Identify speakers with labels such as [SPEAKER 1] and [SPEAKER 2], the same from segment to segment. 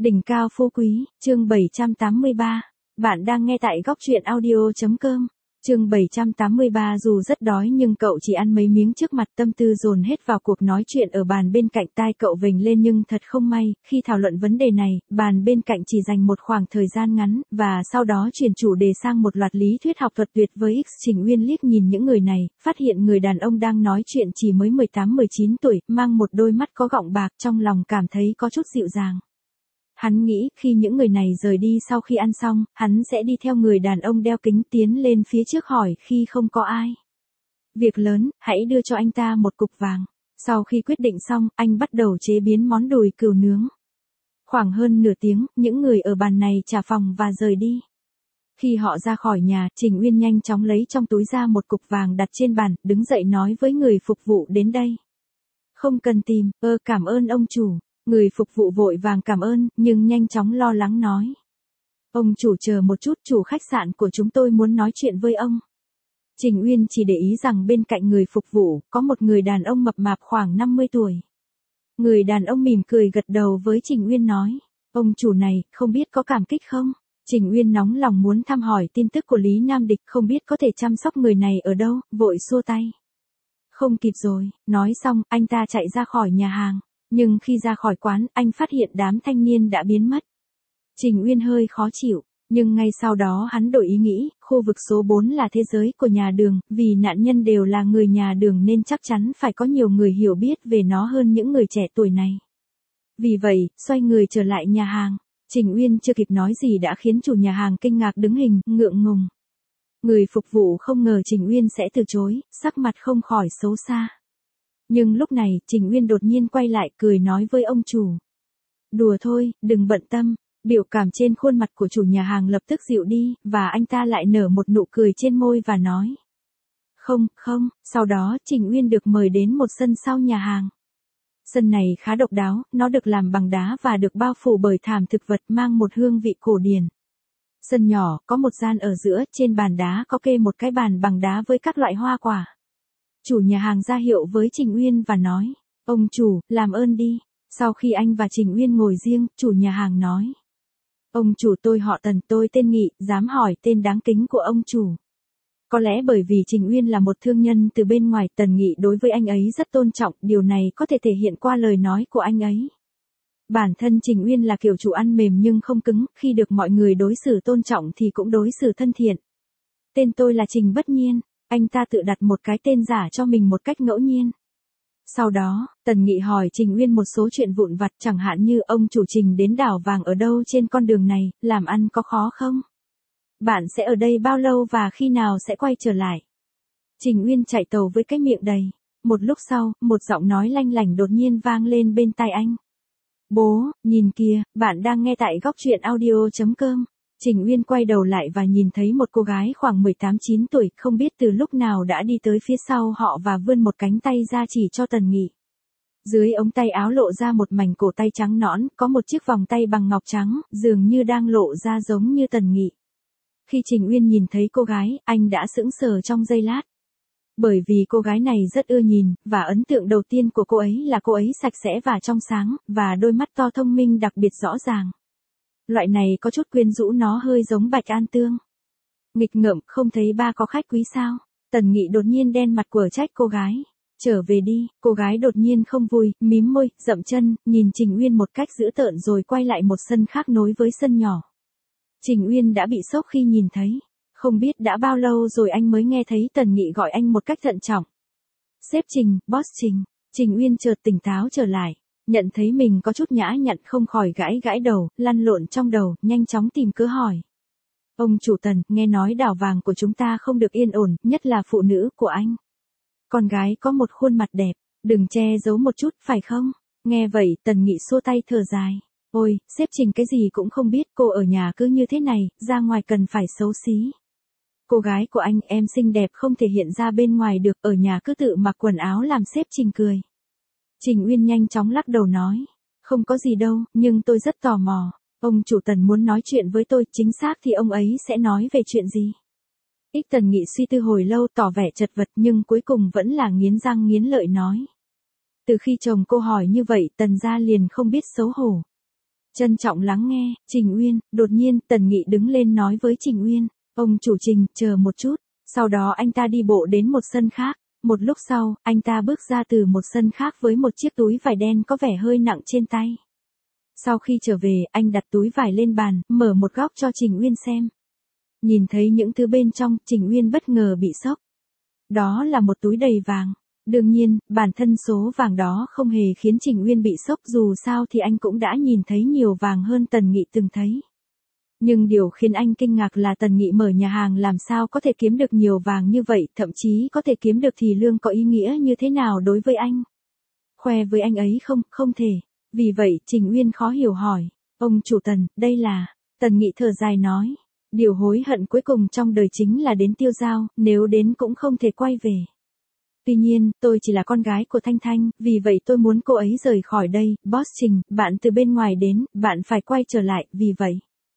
[SPEAKER 1] Đỉnh cao phú quý, chương 783. Bạn đang nghe tại góc truyện audio.com. Chương 783. Dù rất đói nhưng cậu chỉ ăn mấy miếng trước mặt, tâm tư dồn hết vào cuộc nói chuyện ở bàn bên cạnh, tai cậu vểnh lên nhưng thật không may, khi thảo luận vấn đề này, bàn bên cạnh chỉ dành một khoảng thời gian ngắn, và sau đó chuyển chủ đề sang một loạt lý thuyết học thuật tuyệt với X. Trình Uyên liếc nhìn những người này, phát hiện người đàn ông đang nói chuyện chỉ mới 18-19 tuổi, mang một đôi mắt có gọng bạc, trong lòng cảm thấy có chút dịu dàng. Hắn nghĩ, khi những người này rời đi sau khi ăn xong, hắn sẽ đi theo người đàn ông đeo kính tiến lên phía trước hỏi khi không có ai. Việc lớn, hãy đưa cho anh ta một cục vàng. Sau khi quyết định xong, anh bắt đầu chế biến món đùi cừu nướng. Khoảng hơn nửa tiếng, những người ở bàn này trả phòng và rời đi. Khi họ ra khỏi nhà, Trình Uyên nhanh chóng lấy trong túi ra một cục vàng đặt trên bàn, đứng dậy nói với người phục vụ đến đây. Không cần tìm, cảm ơn ông chủ. Người phục vụ vội vàng cảm ơn, nhưng nhanh chóng lo lắng nói. Ông chủ chờ một chút, chủ khách sạn của chúng tôi muốn nói chuyện với ông. Trình Uyên chỉ để ý rằng bên cạnh người phục vụ, có một người đàn ông mập mạp khoảng 50 tuổi. Người đàn ông mỉm cười gật đầu với Trình Uyên nói. Ông chủ này, không biết có cảm kích không? Trình Uyên nóng lòng muốn thăm hỏi tin tức của Lý Nam Địch, không biết có thể chăm sóc người này ở đâu, vội xua tay. Không kịp rồi, nói xong, anh ta chạy ra khỏi nhà hàng. Nhưng khi ra khỏi quán, anh phát hiện đám thanh niên đã biến mất. Trình Uyên hơi khó chịu, nhưng ngay sau đó hắn đổi ý nghĩ, khu vực số 4 là thế giới của nhà đường, vì nạn nhân đều là người nhà đường nên chắc chắn phải có nhiều người hiểu biết về nó hơn những người trẻ tuổi này. Vì vậy, xoay người trở lại nhà hàng, Trình Uyên chưa kịp nói gì đã khiến chủ nhà hàng kinh ngạc đứng hình, ngượng ngùng. Người phục vụ không ngờ Trình Uyên sẽ từ chối, sắc mặt không khỏi xấu xa. Nhưng lúc này, Trình Uyên đột nhiên quay lại cười nói với ông chủ. Đùa thôi, đừng bận tâm. Biểu cảm trên khuôn mặt của chủ nhà hàng lập tức dịu đi, và anh ta lại nở một nụ cười trên môi và nói. Không, sau đó Trình Uyên được mời đến một sân sau nhà hàng. Sân này khá độc đáo, nó được làm bằng đá và được bao phủ bởi thảm thực vật mang một hương vị cổ điển. Sân nhỏ, có một gian ở giữa, trên bàn đá có kê một cái bàn bằng đá với các loại hoa quả. Chủ nhà hàng ra hiệu với Trình Uyên và nói, ông chủ, làm ơn đi. Sau khi anh và Trình Uyên ngồi riêng, chủ nhà hàng nói. Ông chủ, tôi họ Tần, tôi tên Nghị, dám hỏi tên đáng kính của ông chủ. Có lẽ bởi vì Trình Uyên là một thương nhân từ bên ngoài, Tần Nghị đối với anh ấy rất tôn trọng, điều này có thể thể hiện qua lời nói của anh ấy. Bản thân Trình Uyên là kiểu chủ ăn mềm nhưng không cứng, khi được mọi người đối xử tôn trọng thì cũng đối xử thân thiện. Tên tôi là Trình Bất Nhiên. Anh ta tự đặt một cái tên giả cho mình một cách ngẫu nhiên. Sau đó, Tần Nghị hỏi Trình Uyên một số chuyện vụn vặt, chẳng hạn như ông chủ Trình đến đảo vàng ở đâu trên con đường này, làm ăn có khó không? Bạn sẽ ở đây bao lâu và khi nào sẽ quay trở lại? Trình Uyên chạy tàu với cái miệng đầy. Một lúc sau, một giọng nói lanh lảnh đột nhiên vang lên bên tai anh. Bố, nhìn kìa, bạn đang nghe tại góc truyện audio.com. Trình Uyên quay đầu lại và nhìn thấy một cô gái khoảng 18-19 tuổi, không biết từ lúc nào đã đi tới phía sau họ và vươn một cánh tay ra chỉ cho Tần Nghị. Dưới ống tay áo lộ ra một mảnh cổ tay trắng nõn, có một chiếc vòng tay bằng ngọc trắng, dường như đang lộ ra giống như Tần Nghị. Khi Trình Uyên nhìn thấy cô gái, anh đã sững sờ trong giây lát. Bởi vì cô gái này rất ưa nhìn, và ấn tượng đầu tiên của cô ấy là cô ấy sạch sẽ và trong sáng, và đôi mắt to thông minh đặc biệt rõ ràng. Loại này có chút quyến rũ, nó hơi giống Bạch An Tương. Nghịch ngợm, không thấy ba có khách quý sao? Tần Nghị đột nhiên đen mặt quở trách cô gái. Trở về đi, cô gái đột nhiên không vui, mím môi, dậm chân, nhìn Trình Uyên một cách dữ tợn rồi quay lại một sân khác nối với sân nhỏ. Trình Uyên đã bị sốc khi nhìn thấy. Không biết đã bao lâu rồi anh mới nghe thấy Tần Nghị gọi anh một cách thận trọng. Sếp Trình, boss Trình. Trình Uyên chợt tỉnh táo trở lại. Nhận thấy mình có chút nhã nhặn không khỏi gãi đầu, lăn lộn trong đầu, nhanh chóng tìm cớ hỏi. Ông chủ Tần, nghe nói đảo vàng của chúng ta không được yên ổn, nhất là phụ nữ của anh. Con gái có một khuôn mặt đẹp, đừng che giấu một chút, phải không? Nghe vậy, Tần Nghị xua tay thở dài. Ôi, sếp Trình cái gì cũng không biết, cô ở nhà cứ như thế này, ra ngoài cần phải xấu xí. Cô gái của anh, em xinh đẹp không thể hiện ra bên ngoài được, ở nhà cứ tự mặc quần áo làm sếp Trình cười. Trình Uyên nhanh chóng lắc đầu nói, không có gì đâu, nhưng tôi rất tò mò, ông chủ Tần muốn nói chuyện với tôi, chính xác thì ông ấy sẽ nói về chuyện gì? Tần Nghị suy tư hồi lâu tỏ vẻ chật vật nhưng cuối cùng vẫn là nghiến răng nghiến lợi nói. Từ khi chồng cô hỏi như vậy, Tần gia liền không biết xấu hổ. Trân trọng lắng nghe, Trình Uyên. Đột nhiên, Tần Nghị đứng lên nói với Trình Uyên, ông chủ Trình, chờ một chút. Sau đó anh ta đi bộ đến một sân khác. Một lúc sau, anh ta bước ra từ một sân khác với một chiếc túi vải đen có vẻ hơi nặng trên tay. Sau khi trở về, anh đặt túi vải lên bàn, mở một góc cho Trình Uyên xem. Nhìn thấy những thứ bên trong, Trình Uyên bất ngờ bị sốc. Đó là một túi đầy vàng. Đương nhiên, bản thân số vàng đó không hề khiến Trình Uyên bị sốc, dù sao thì anh cũng đã nhìn thấy nhiều vàng hơn Tần Nghị từng thấy. Nhưng điều khiến anh kinh ngạc là Tần Nghị mở nhà hàng làm sao có thể kiếm được nhiều vàng như vậy, thậm chí có thể kiếm được thì lương có ý nghĩa như thế nào đối với anh. Khoe với anh ấy không thể. Vì vậy, Trình Uyên khó hiểu hỏi, ông chủ Tần, đây là... Tần Nghị thở dài nói, điều hối hận cuối cùng trong đời chính là đến tiêu dao, nếu đến cũng không thể quay về. Tuy nhiên, tôi chỉ là con gái của Thanh Thanh, vì vậy tôi muốn cô ấy rời khỏi đây. Boss Trình, bạn từ bên ngoài đến, bạn phải quay trở lại, vì vậy.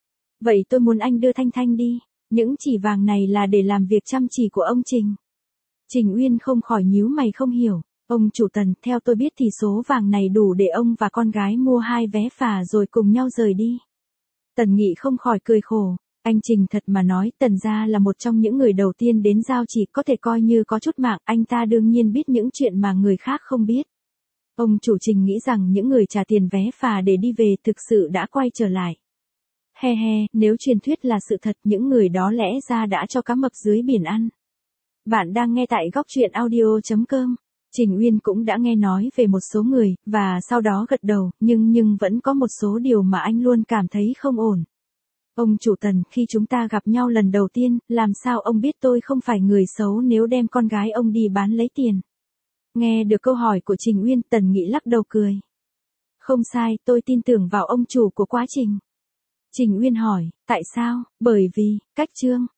[SPEAKER 1] Vậy tôi muốn anh đưa Thanh Thanh đi. Những chỉ vàng này là để làm việc chăm chỉ của ông Trình. Trình Uyên không khỏi nhíu mày không hiểu. Ông chủ Tần, theo tôi biết thì số vàng này đủ để ông và con gái mua 2 vé phà rồi cùng nhau rời đi. Tần Nghị không khỏi cười khổ. Anh Trình thật mà nói, Tần gia là một trong những người đầu tiên đến giao chỉ, có thể coi như có chút mạng, anh ta đương nhiên biết những chuyện mà người khác không biết. Ông chủ Trình nghĩ rằng những người trả tiền vé phà để đi về thực sự đã quay trở lại. He he, nếu truyền thuyết là sự thật, những người đó lẽ ra đã cho cá mập dưới biển ăn. Bạn đang nghe tại góc truyện audio.com. Trình Uyên cũng đã nghe nói về một số người, và sau đó gật đầu, nhưng vẫn có một số điều mà anh luôn cảm thấy không ổn. Ông chủ Tần, khi chúng ta gặp nhau lần đầu tiên, làm sao ông biết tôi không phải người xấu nếu đem con gái ông đi bán lấy tiền? Nghe được câu hỏi của Trình Uyên, Tần Nghị lắc đầu cười. Không sai, tôi tin tưởng vào ông chủ của quá trình. Trình Uyên hỏi, tại sao? Bởi vì, cách Trương.